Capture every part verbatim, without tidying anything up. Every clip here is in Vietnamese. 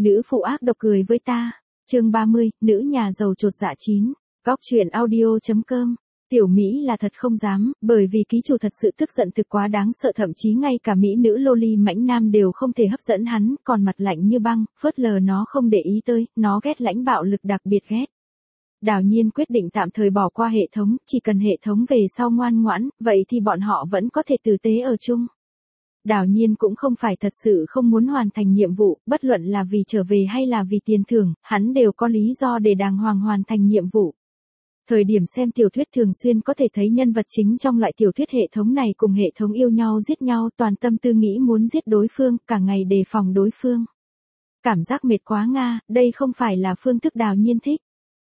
Nữ phụ ác độc cười với ta. Chương ba mươi, nữ nhà giàu chột dạ chín. Góc truyện audio.com. Tiểu Mỹ là thật không dám, bởi vì ký chủ thật sự tức giận thực quá đáng sợ, thậm chí ngay cả mỹ nữ loli mãnh nam đều không thể hấp dẫn hắn, còn mặt lạnh như băng, phớt lờ nó không để ý tới, nó ghét lãnh bạo lực, đặc biệt ghét. Đào Nhiên quyết định tạm thời bỏ qua hệ thống, chỉ cần hệ thống về sau ngoan ngoãn, vậy thì bọn họ vẫn có thể tử tế ở chung. Đào Nhiên cũng không phải thật sự không muốn hoàn thành nhiệm vụ, bất luận là vì trở về hay là vì tiền thưởng, hắn đều có lý do để đàng hoàng hoàn thành nhiệm vụ. Thời điểm xem tiểu thuyết thường xuyên có thể thấy nhân vật chính trong loại tiểu thuyết hệ thống này cùng hệ thống yêu nhau giết nhau, toàn tâm tư nghĩ muốn giết đối phương, cả ngày đề phòng đối phương. Cảm giác mệt quá nga, đây không phải là phương thức Đào Nhiên thích.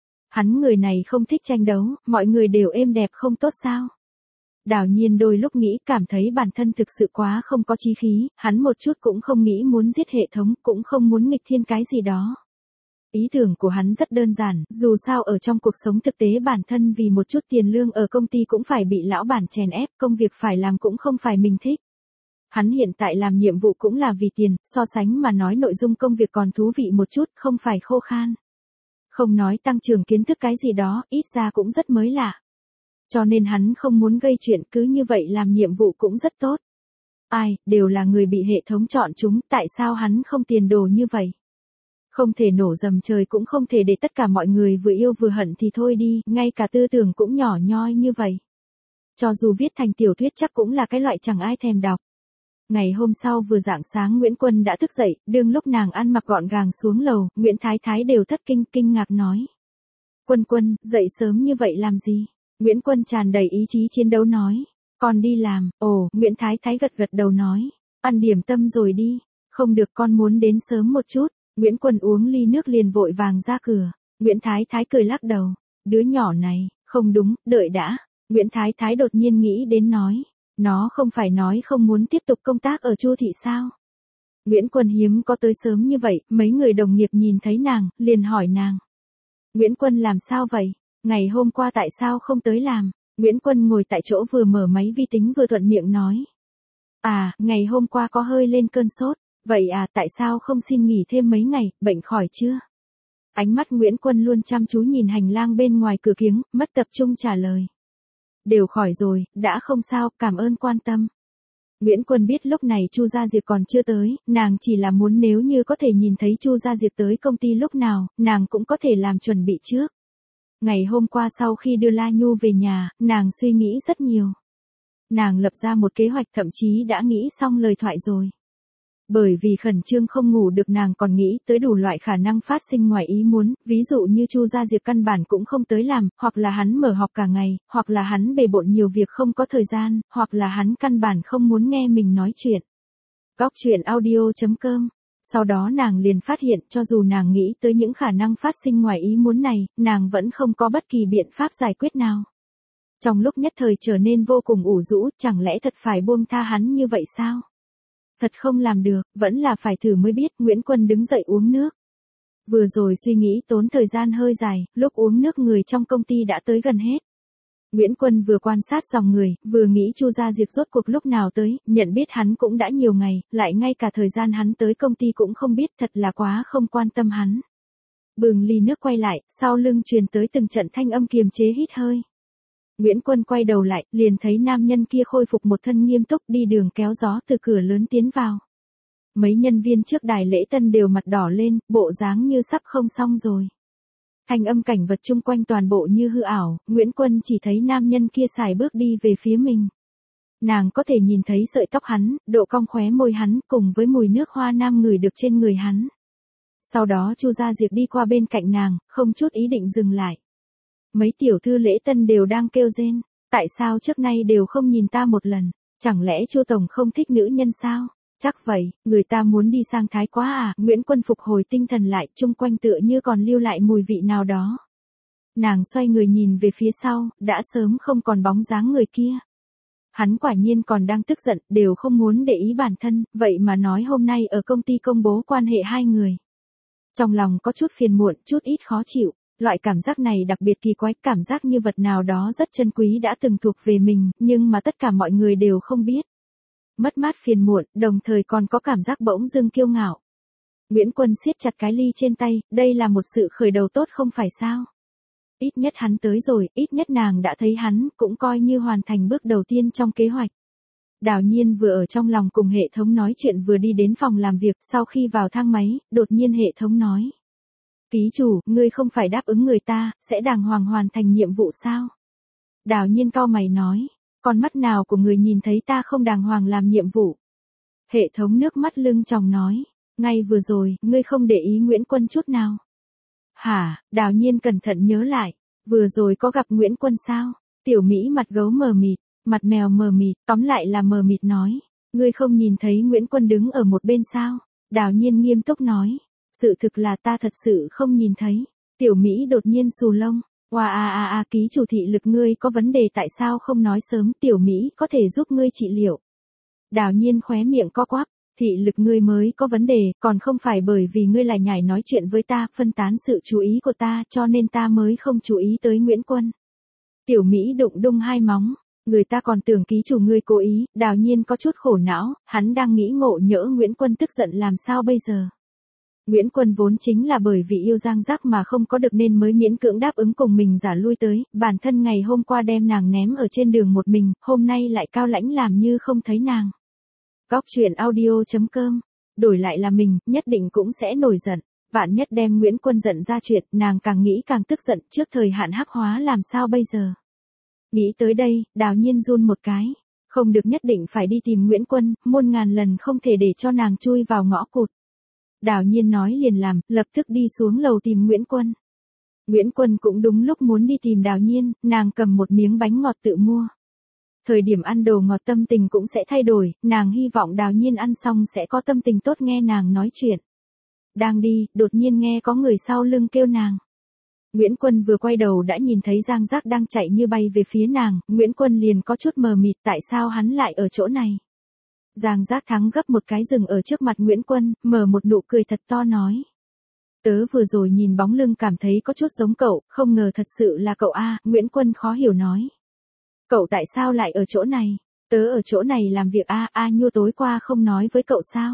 Hắn người này không thích tranh đấu, mọi người đều êm đẹp không tốt sao. Đào Nhiên đôi lúc nghĩ cảm thấy bản thân thực sự quá không có chí khí, hắn một chút cũng không nghĩ muốn giết hệ thống, cũng không muốn nghịch thiên cái gì đó. Ý tưởng của hắn rất đơn giản, dù sao ở trong cuộc sống thực tế bản thân vì một chút tiền lương ở công ty cũng phải bị lão bản chèn ép, công việc phải làm cũng không phải mình thích. Hắn hiện tại làm nhiệm vụ cũng là vì tiền, so sánh mà nói nội dung công việc còn thú vị một chút, không phải khô khan. Không nói tăng trưởng kiến thức cái gì đó, ít ra cũng rất mới lạ. Cho nên hắn không muốn gây chuyện, cứ như vậy làm nhiệm vụ cũng rất tốt. Ai, đều là người bị hệ thống chọn chúng, tại sao hắn không tiền đồ như vậy? Không thể nổ dầm trời, cũng không thể để tất cả mọi người vừa yêu vừa hận thì thôi đi, ngay cả tư tưởng cũng nhỏ nhoi như vậy. Cho dù viết thành tiểu thuyết chắc cũng là cái loại chẳng ai thèm đọc. Ngày hôm sau vừa rạng sáng Nguyễn Quân đã thức dậy, đương lúc nàng ăn mặc gọn gàng xuống lầu, Nguyễn Thái Thái đều thất kinh, kinh ngạc nói. Quân Quân, dậy sớm như vậy làm gì? Nguyễn Quân tràn đầy ý chí chiến đấu nói. Con đi làm. Ồ, Nguyễn Thái Thái gật gật đầu nói. Ăn điểm tâm rồi đi. Không được, con muốn đến sớm một chút. Nguyễn Quân uống ly nước liền vội vàng ra cửa. Nguyễn Thái Thái cười lắc đầu. Đứa nhỏ này, không đúng, đợi đã. Nguyễn Thái Thái đột nhiên nghĩ đến nói. Nó không phải nói không muốn tiếp tục công tác ở Chu thị sao? Nguyễn Quân hiếm có tới sớm như vậy, mấy người đồng nghiệp nhìn thấy nàng, liền hỏi nàng. Nguyễn Quân làm sao vậy? Ngày hôm qua tại sao không tới làm? Nguyễn Quân ngồi tại chỗ vừa mở máy vi tính vừa thuận miệng nói. À, ngày hôm qua có hơi lên cơn sốt. Vậy à, tại sao không xin nghỉ thêm mấy ngày, bệnh khỏi chưa? Ánh mắt Nguyễn Quân luôn chăm chú nhìn hành lang bên ngoài cửa kiếng, mất tập trung trả lời. Đều khỏi rồi, đã không sao, cảm ơn quan tâm. Nguyễn Quân biết lúc này Chu Gia Diệp còn chưa tới, nàng chỉ là muốn nếu như có thể nhìn thấy Chu Gia Diệp tới công ty lúc nào, nàng cũng có thể làm chuẩn bị trước. Ngày hôm qua sau khi đưa La Nhu về nhà, nàng suy nghĩ rất nhiều. Nàng lập ra một kế hoạch, thậm chí đã nghĩ xong lời thoại rồi. Bởi vì khẩn trương không ngủ được, nàng còn nghĩ tới đủ loại khả năng phát sinh ngoài ý muốn, ví dụ như Chu Gia Diệp căn bản cũng không tới làm, hoặc là hắn mở họp cả ngày, hoặc là hắn bề bộn nhiều việc không có thời gian, hoặc là hắn căn bản không muốn nghe mình nói chuyện. Góc truyện audio.com. Sau đó nàng liền phát hiện cho dù nàng nghĩ tới những khả năng phát sinh ngoài ý muốn này, nàng vẫn không có bất kỳ biện pháp giải quyết nào. Trong lúc nhất thời trở nên vô cùng ủ rũ, chẳng lẽ thật phải buông tha hắn như vậy sao? Thật không làm được, vẫn là phải thử mới biết. Nguyễn Quân đứng dậy uống nước. Vừa rồi suy nghĩ tốn thời gian hơi dài, lúc uống nước người trong công ty đã tới gần hết. Nguyễn Quân vừa quan sát dòng người, vừa nghĩ Chu Gia Diệp rốt cuộc lúc nào tới, nhận biết hắn cũng đã nhiều ngày, lại ngay cả thời gian hắn tới công ty cũng không biết, thật là quá không quan tâm hắn. Bừng ly nước quay lại, sau lưng truyền tới từng trận thanh âm kiềm chế hít hơi. Nguyễn Quân quay đầu lại, liền thấy nam nhân kia khôi phục một thân nghiêm túc đi đường kéo gió từ cửa lớn tiến vào. Mấy nhân viên trước đài lễ tân đều mặt đỏ lên, bộ dáng như sắp không xong rồi. Thanh âm cảnh vật chung quanh toàn bộ như hư ảo, Nguyễn Quân chỉ thấy nam nhân kia sải bước đi về phía mình. Nàng có thể nhìn thấy sợi tóc hắn, độ cong khóe môi hắn cùng với mùi nước hoa nam ngửi được trên người hắn. Sau đó Chu Gia Diệp đi qua bên cạnh nàng, không chút ý định dừng lại. Mấy tiểu thư lễ tân đều đang kêu rên, tại sao trước nay đều không nhìn ta một lần, chẳng lẽ Chu tổng không thích nữ nhân sao? Chắc vậy, người ta muốn đi sang Thái quá à? Nguyễn Quân phục hồi tinh thần lại, chung quanh tựa như còn lưu lại mùi vị nào đó. Nàng xoay người nhìn về phía sau, đã sớm không còn bóng dáng người kia. Hắn quả nhiên còn đang tức giận, đều không muốn để ý bản thân, vậy mà nói hôm nay ở công ty công bố quan hệ hai người. Trong lòng có chút phiền muộn, chút ít khó chịu. Loại cảm giác này đặc biệt kỳ quái, cảm giác như vật nào đó rất chân quý đã từng thuộc về mình, nhưng mà tất cả mọi người đều không biết. Mất mát phiền muộn, đồng thời còn có cảm giác bỗng dưng kiêu ngạo. Nguyễn Quân siết chặt cái ly trên tay, đây là một sự khởi đầu tốt không phải sao? Ít nhất hắn tới rồi, ít nhất nàng đã thấy hắn, cũng coi như hoàn thành bước đầu tiên trong kế hoạch. Đào Nhiên vừa ở trong lòng cùng hệ thống nói chuyện vừa đi đến phòng làm việc, sau khi vào thang máy, đột nhiên hệ thống nói. Ký chủ, ngươi không phải đáp ứng người ta, sẽ đàng hoàng hoàn thành nhiệm vụ sao? Đào Nhiên cau mày nói, con mắt nào của người nhìn thấy ta không đàng hoàng làm nhiệm vụ? Hệ thống nước mắt lưng tròng nói, ngay vừa rồi, ngươi không để ý Nguyễn Quân chút nào. Hả, Đào Nhiên cẩn thận nhớ lại, vừa rồi có gặp Nguyễn Quân sao? Tiểu Mỹ mặt gấu mờ mịt, mặt mèo mờ mịt, tóm lại là mờ mịt nói, ngươi không nhìn thấy Nguyễn Quân đứng ở một bên sao? Đào Nhiên nghiêm túc nói, sự thực là ta thật sự không nhìn thấy. Tiểu Mỹ đột nhiên xù lông, oa a a a ký chủ thị lực ngươi có vấn đề tại sao không nói sớm, Tiểu Mỹ có thể giúp ngươi trị liệu. Đào Nhiên khóe miệng co quắp, thị lực ngươi mới có vấn đề, còn không phải bởi vì ngươi lại nhảy nói chuyện với ta, phân tán sự chú ý của ta, cho nên ta mới không chú ý tới Nguyễn Quân. Tiểu Mỹ đụng đung hai móng, người ta còn tưởng ký chủ ngươi cố ý. Đào Nhiên có chút khổ não, hắn đang nghĩ ngộ nhỡ Nguyễn Quân tức giận làm sao bây giờ. Nguyễn Quân vốn chính là bởi vì yêu Giang Giác mà không có được nên mới miễn cưỡng đáp ứng cùng mình giả lui tới, bản thân ngày hôm qua đem nàng ném ở trên đường một mình, hôm nay lại cao lãnh làm như không thấy nàng. Góc truyện audio chấm com, đổi lại là mình, nhất định cũng sẽ nổi giận, vạn nhất đem Nguyễn Quân giận ra chuyện, nàng càng nghĩ càng tức giận, trước thời hạn hắc hóa làm sao bây giờ. Nghĩ tới đây, Đào Nhiên run một cái, không được, nhất định phải đi tìm Nguyễn Quân, muôn ngàn lần không thể để cho nàng chui vào ngõ cụt. Đào Nhiên nói liền làm, lập tức đi xuống lầu tìm Nguyễn Quân. Nguyễn Quân cũng đúng lúc muốn đi tìm Đào Nhiên, nàng cầm một miếng bánh ngọt tự mua. Thời điểm ăn đồ ngọt tâm tình cũng sẽ thay đổi, nàng hy vọng Đào Nhiên ăn xong sẽ có tâm tình tốt nghe nàng nói chuyện. Đang đi, đột nhiên nghe có người sau lưng kêu nàng. Nguyễn Quân vừa quay đầu đã nhìn thấy Giang Giác đang chạy như bay về phía nàng, Nguyễn Quân liền có chút mờ mịt tại sao hắn lại ở chỗ này. Giang Giác thắng gấp một cái rừng ở trước mặt Nguyễn Quân, mở một nụ cười thật to nói. Tớ vừa rồi nhìn bóng lưng cảm thấy có chút giống cậu, không ngờ thật sự là cậu a. Nguyễn Quân khó hiểu nói. Cậu tại sao lại ở chỗ này? Tớ ở chỗ này làm việc a. A Nhu tối qua không nói với cậu sao?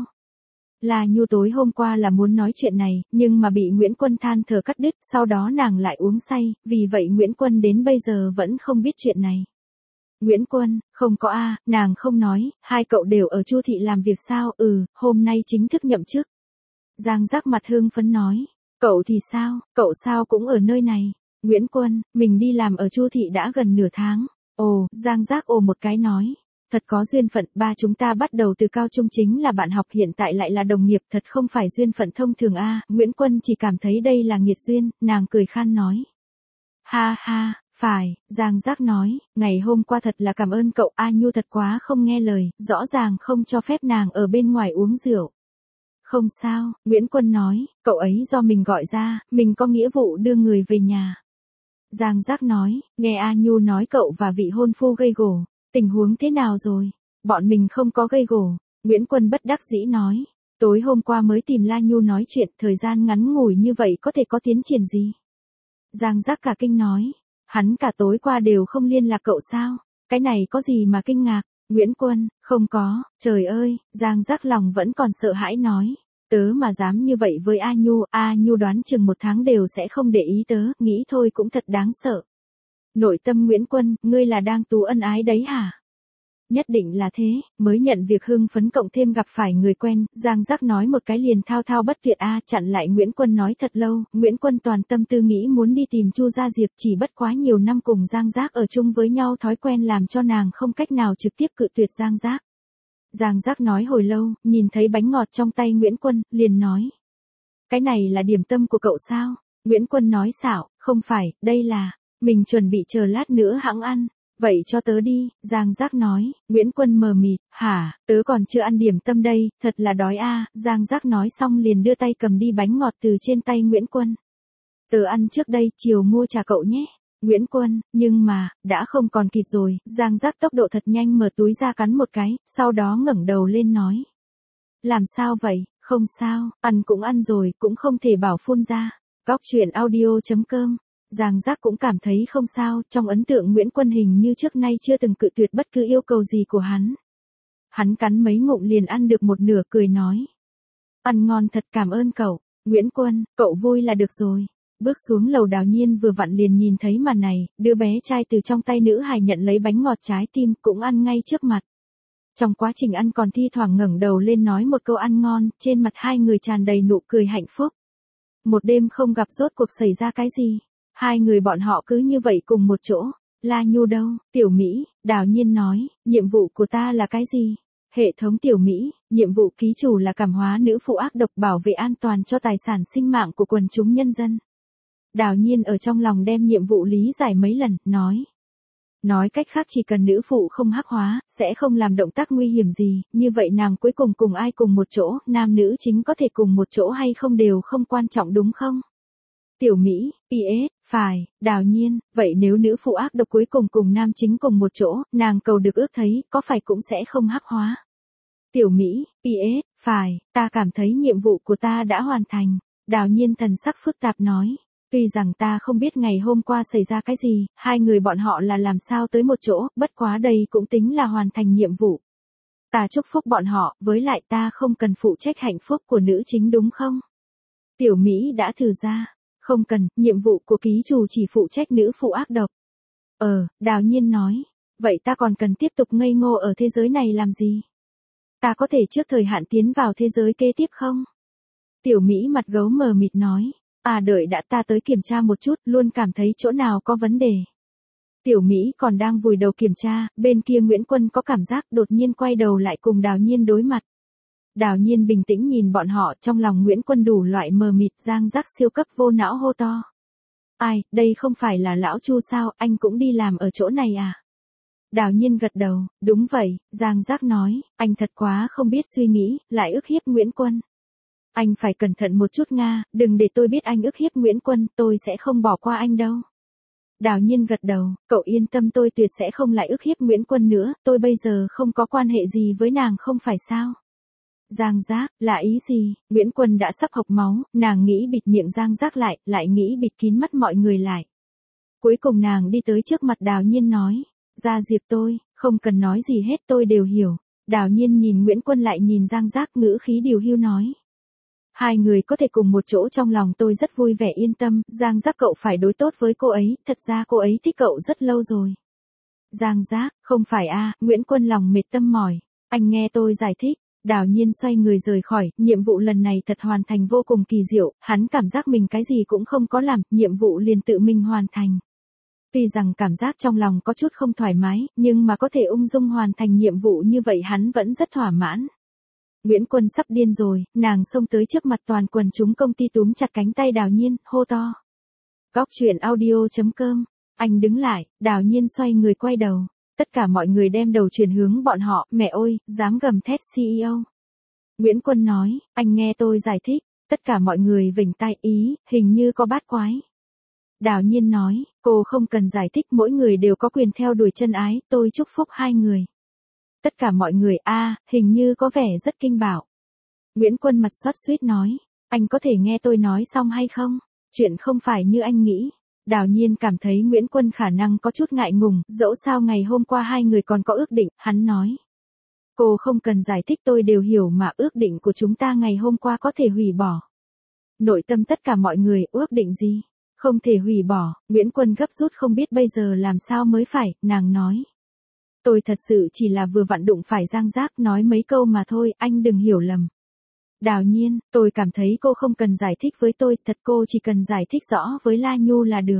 Là Nhu tối hôm qua là muốn nói chuyện này, nhưng mà bị Nguyễn Quân than thở cắt đứt, sau đó nàng lại uống say, vì vậy Nguyễn Quân đến bây giờ vẫn không biết chuyện này. Nguyễn Quân, không có a, nàng không nói, hai cậu đều ở Chu thị làm việc sao? Ừ, hôm nay chính thức nhậm chức. Giang Giác mặt hưng phấn nói, cậu thì sao, cậu sao cũng ở nơi này. Nguyễn Quân, mình đi làm ở Chu thị đã gần nửa tháng. Ồ, Giang Giác ồ một cái nói, thật có duyên phận, ba chúng ta bắt đầu từ cao trung chính là bạn học, hiện tại lại là đồng nghiệp, thật không phải duyên phận thông thường a. Nguyễn Quân chỉ cảm thấy đây là nghiệt duyên, nàng cười khan nói. Ha ha, phải, Giang Giác nói, ngày hôm qua thật là cảm ơn cậu, A Nhu thật quá không nghe lời, rõ ràng không cho phép nàng ở bên ngoài uống rượu. Không sao, Nguyễn Quân nói, cậu ấy do mình gọi ra, mình có nghĩa vụ đưa người về nhà. Giang Giác nói, nghe A Nhu nói cậu và vị hôn phu gây gổ, tình huống thế nào rồi? Bọn mình không có gây gổ. Nguyễn Quân bất đắc dĩ nói, tối hôm qua mới tìm La Nhu nói chuyện, thời gian ngắn ngủi như vậy có thể có tiến triển gì? Giang Giác cả kinh nói, hắn cả tối qua đều không liên lạc cậu sao? Cái này có gì mà kinh ngạc? Nguyễn Quân, không có, trời ơi. Giang Giác lòng vẫn còn sợ hãi nói, tớ mà dám như vậy với A Nhu, A Nhu đoán chừng một tháng đều sẽ không để ý tớ, nghĩ thôi cũng thật đáng sợ. Nội tâm Nguyễn Quân, ngươi là đang tú ân ái đấy hả? Nhất định là thế, mới nhận việc hưng phấn cộng thêm gặp phải người quen, Giang Giác nói một cái liền thao thao bất tuyệt a. Chặn lại Nguyễn Quân nói thật lâu, Nguyễn Quân toàn tâm tư nghĩ muốn đi tìm Chu Gia Diệp, chỉ bất quá nhiều năm cùng Giang Giác ở chung với nhau thói quen làm cho nàng không cách nào trực tiếp cự tuyệt Giang Giác. Giang Giác nói hồi lâu, nhìn thấy bánh ngọt trong tay Nguyễn Quân, liền nói. Cái này là điểm tâm của cậu sao? Nguyễn Quân nói xảo, không phải, đây là, mình chuẩn bị chờ lát nữa hẵng ăn. Vậy cho tớ đi, Giang Giác nói. Nguyễn Quân mờ mịt, hả, tớ còn chưa ăn điểm tâm đây, thật là đói a. Giang Giác nói xong liền đưa tay cầm đi bánh ngọt từ trên tay Nguyễn Quân. Tớ ăn trước đây, chiều mua trả cậu nhé. Nguyễn Quân, nhưng mà, đã không còn kịp rồi. Giang Giác tốc độ thật nhanh mở túi ra cắn một cái, sau đó ngẩng đầu lên nói. Làm sao vậy, không sao, ăn cũng ăn rồi, cũng không thể bảo phun ra. Góc truyện audio chấm com. Giang Giác cũng cảm thấy không sao, trong ấn tượng Nguyễn Quân hình như trước nay chưa từng cự tuyệt bất cứ yêu cầu gì của hắn. Hắn cắn mấy ngụm liền ăn được một nửa, cười nói. Ăn ngon thật, cảm ơn cậu. Nguyễn Quân, cậu vui là được rồi. Bước xuống lầu Đào Nhiên vừa vặn liền nhìn thấy màn này, đứa bé trai từ trong tay nữ hài nhận lấy bánh ngọt trái tim cũng ăn ngay trước mặt. Trong quá trình ăn còn thi thoảng ngẩng đầu lên nói một câu ăn ngon, trên mặt hai người tràn đầy nụ cười hạnh phúc. Một đêm không gặp rốt cuộc xảy ra cái gì. Hai người bọn họ cứ như vậy cùng một chỗ. La Nhu đâu? Tiểu Mỹ, Đào Nhiên nói, nhiệm vụ của ta là cái gì? Hệ thống Tiểu Mỹ, nhiệm vụ ký chủ là cảm hóa nữ phụ ác độc, bảo vệ an toàn cho tài sản sinh mạng của quần chúng nhân dân. Đào Nhiên ở trong lòng đem nhiệm vụ lý giải mấy lần, nói. Nói cách khác chỉ cần nữ phụ không hắc hóa, sẽ không làm động tác nguy hiểm gì, như vậy nàng cuối cùng cùng ai cùng một chỗ, nam nữ chính có thể cùng một chỗ hay không đều không quan trọng đúng không? Tiểu Mỹ, pê ét, phải, Đào Nhiên, vậy nếu nữ phụ ác độc cuối cùng cùng nam chính cùng một chỗ, nàng cầu được ước thấy, có phải cũng sẽ không hắc hóa? Tiểu Mỹ, pê ét, phải, ta cảm thấy nhiệm vụ của ta đã hoàn thành. Đào Nhiên thần sắc phức tạp nói. Tuy rằng ta không biết ngày hôm qua xảy ra cái gì, hai người bọn họ là làm sao tới một chỗ, bất quá đây cũng tính là hoàn thành nhiệm vụ. Ta chúc phúc bọn họ, với lại ta không cần phụ trách hạnh phúc của nữ chính đúng không? Tiểu Mỹ đã thử ra. Không cần, nhiệm vụ của ký chủ chỉ phụ trách nữ phụ ác độc. Ờ, Đào Nhiên nói. Vậy ta còn cần tiếp tục ngây ngô ở thế giới này làm gì? Ta có thể trước thời hạn tiến vào thế giới kế tiếp không? Tiểu Mỹ mặt gấu mờ mịt nói. À đợi đã, ta tới kiểm tra một chút, luôn cảm thấy chỗ nào có vấn đề. Tiểu Mỹ còn đang vùi đầu kiểm tra, bên kia Nguyễn Quân có cảm giác đột nhiên quay đầu lại cùng Đào Nhiên đối mặt. Đào Nhiên bình tĩnh nhìn bọn họ, trong lòng Nguyễn Quân đủ loại mờ mịt, Giang Giác siêu cấp vô não hô to. Ai, đây không phải là lão Chu sao, anh cũng đi làm ở chỗ này à? Đào Nhiên gật đầu, đúng vậy, Giang Giác nói, anh thật quá không biết suy nghĩ, lại ức hiếp Nguyễn Quân. Anh phải cẩn thận một chút Nga, đừng để tôi biết anh ức hiếp Nguyễn Quân, tôi sẽ không bỏ qua anh đâu. Đào Nhiên gật đầu, cậu yên tâm, tôi tuyệt sẽ không lại ức hiếp Nguyễn Quân nữa, tôi bây giờ không có quan hệ gì với nàng không phải sao? Giang Giác, là ý gì? Nguyễn Quân đã sắp hộc máu, nàng nghĩ bịt miệng Giang Giác lại, lại nghĩ bịt kín mắt mọi người lại. Cuối cùng nàng đi tới trước mặt Đào Nhiên nói, ra diệt tôi, không cần nói gì hết tôi đều hiểu. Đào Nhiên nhìn Nguyễn Quân lại nhìn Giang Giác, ngữ khí điều hưu nói. Hai người có thể cùng một chỗ trong lòng tôi rất vui vẻ, yên tâm, Giang Giác cậu phải đối tốt với cô ấy, thật ra cô ấy thích cậu rất lâu rồi. Giang Giác, không phải a, Nguyễn Quân lòng mệt tâm mỏi, anh nghe tôi giải thích. Đào Nhiên xoay người rời khỏi, nhiệm vụ lần này thật hoàn thành vô cùng kỳ diệu, hắn cảm giác mình cái gì cũng không có làm, nhiệm vụ liền tự mình hoàn thành. Tuy rằng cảm giác trong lòng có chút không thoải mái, nhưng mà có thể ung dung hoàn thành nhiệm vụ như vậy hắn vẫn rất thỏa mãn. Nguyễn Quân sắp điên rồi, nàng xông tới trước mặt toàn quần chúng công ty túm chặt cánh tay Đào Nhiên, hô to. Góc truyện audio chấm com, anh đứng lại, Đào Nhiên xoay người quay đầu. Tất cả mọi người đem đầu chuyển hướng bọn họ, mẹ ơi, dám gầm thét xê e ô. Nguyễn Quân nói, anh nghe tôi giải thích, tất cả mọi người vểnh tai, ý, hình như có bát quái. Đào Nhiên nói, cô không cần giải thích, mỗi người đều có quyền theo đuổi chân ái, tôi chúc phúc hai người. Tất cả mọi người, a, à, hình như có vẻ rất kinh bạo. Nguyễn Quân mặt xoát xuýt nói, anh có thể nghe tôi nói xong hay không? Chuyện không phải như anh nghĩ. Đào Nhiên cảm thấy Nguyễn Quân khả năng có chút ngại ngùng, dẫu sao ngày hôm qua hai người còn có ước định, hắn nói. Cô không cần giải thích, tôi đều hiểu mà, ước định của chúng ta ngày hôm qua có thể hủy bỏ. Nội tâm tất cả mọi người, ước định gì? Không thể hủy bỏ, Nguyễn Quân gấp rút không biết bây giờ làm sao mới phải, nàng nói. Tôi thật sự chỉ là vừa vặn đụng phải Giang Giác nói mấy câu mà thôi, anh đừng hiểu lầm. Đào Nhiên, tôi cảm thấy cô không cần giải thích với tôi, thật cô chỉ cần giải thích rõ với La Nhu là được.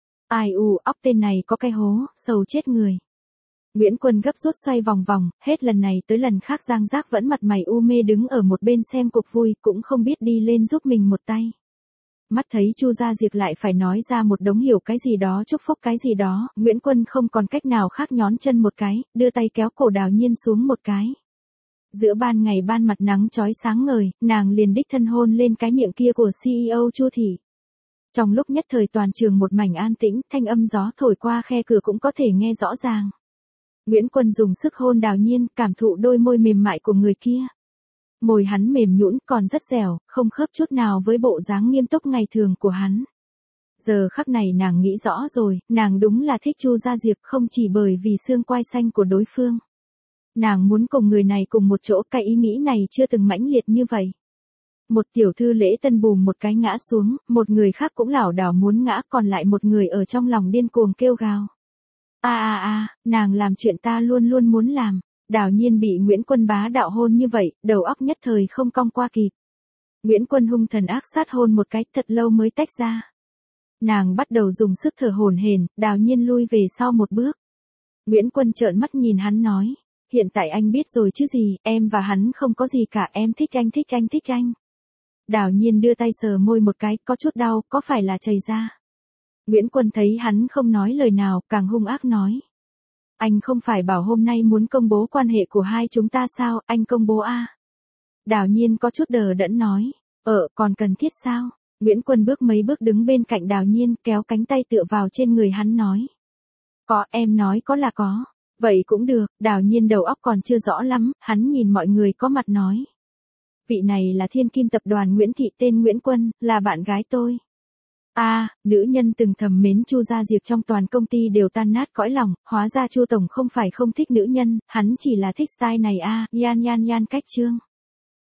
Ai u, óc tên này có cái hố, sầu chết người. Nguyễn Quân gấp rút xoay vòng vòng, hết lần này tới lần khác Giang Giác vẫn mặt mày u mê đứng ở một bên xem cuộc vui, cũng không biết đi lên giúp mình một tay. Mắt thấy Chu Gia Diệp lại phải nói ra một đống hiểu cái gì đó chúc phúc cái gì đó, Nguyễn Quân không còn cách nào khác nhón chân một cái, đưa tay kéo cổ Đào Nhiên xuống một cái. Giữa ban ngày ban mặt nắng chói sáng ngời, nàng liền đích thân hôn lên cái miệng kia của xê e ô Chu Thị. Trong lúc nhất thời toàn trường một mảnh an tĩnh, thanh âm gió thổi qua khe cửa cũng có thể nghe rõ ràng. Nguyễn Quân dùng sức hôn Đào Nhiên, cảm thụ đôi môi mềm mại của người kia. Môi hắn mềm nhũn còn rất dẻo, không khớp chút nào với bộ dáng nghiêm túc ngày thường của hắn. Giờ khắc này nàng nghĩ rõ rồi, nàng đúng là thích Chu Gia Diệp không chỉ bởi vì xương quai xanh của đối phương. Nàng muốn cùng người này cùng một chỗ, cái ý nghĩ này chưa từng mãnh liệt như vậy. Một tiểu thư lễ tân bùm một cái ngã xuống, một người khác cũng lảo đảo muốn ngã, còn lại một người ở trong lòng điên cuồng kêu gào. A a a, nàng làm chuyện ta luôn luôn muốn làm. Đào Nhiên bị Nguyễn Quân bá đạo hôn như vậy, đầu óc nhất thời không cong qua kịp. Nguyễn Quân hung thần ác sát hôn một cái, thật lâu mới tách ra. Nàng bắt đầu dùng sức thở hổn hển, Đào Nhiên lui về sau một bước. Nguyễn Quân trợn mắt nhìn hắn nói, hiện tại anh biết rồi chứ gì, em và hắn không có gì cả, em thích anh thích anh thích anh. Đào Nhiên đưa tay sờ môi một cái, có chút đau, có phải là chảy ra? Nguyễn Quân thấy hắn không nói lời nào, càng hung ác nói. Anh không phải bảo hôm nay muốn công bố quan hệ của hai chúng ta sao, anh công bố a? Đào Nhiên có chút đờ đẫn nói, ờ, còn cần thiết sao? Nguyễn Quân bước mấy bước đứng bên cạnh Đào Nhiên, kéo cánh tay tựa vào trên người hắn nói. Có, em nói có là có. Vậy cũng được, Đào Nhiên đầu óc còn chưa rõ lắm, hắn nhìn mọi người có mặt nói. Vị này là Thiên Kim tập đoàn Nguyễn Thị, tên Nguyễn Quân, là bạn gái tôi. A, à, nữ nhân từng thầm mến Chu Gia Diệp trong toàn công ty đều tan nát cõi lòng, hóa ra Chu tổng không phải không thích nữ nhân, hắn chỉ là thích style này a, à, yan yan yan cách trương.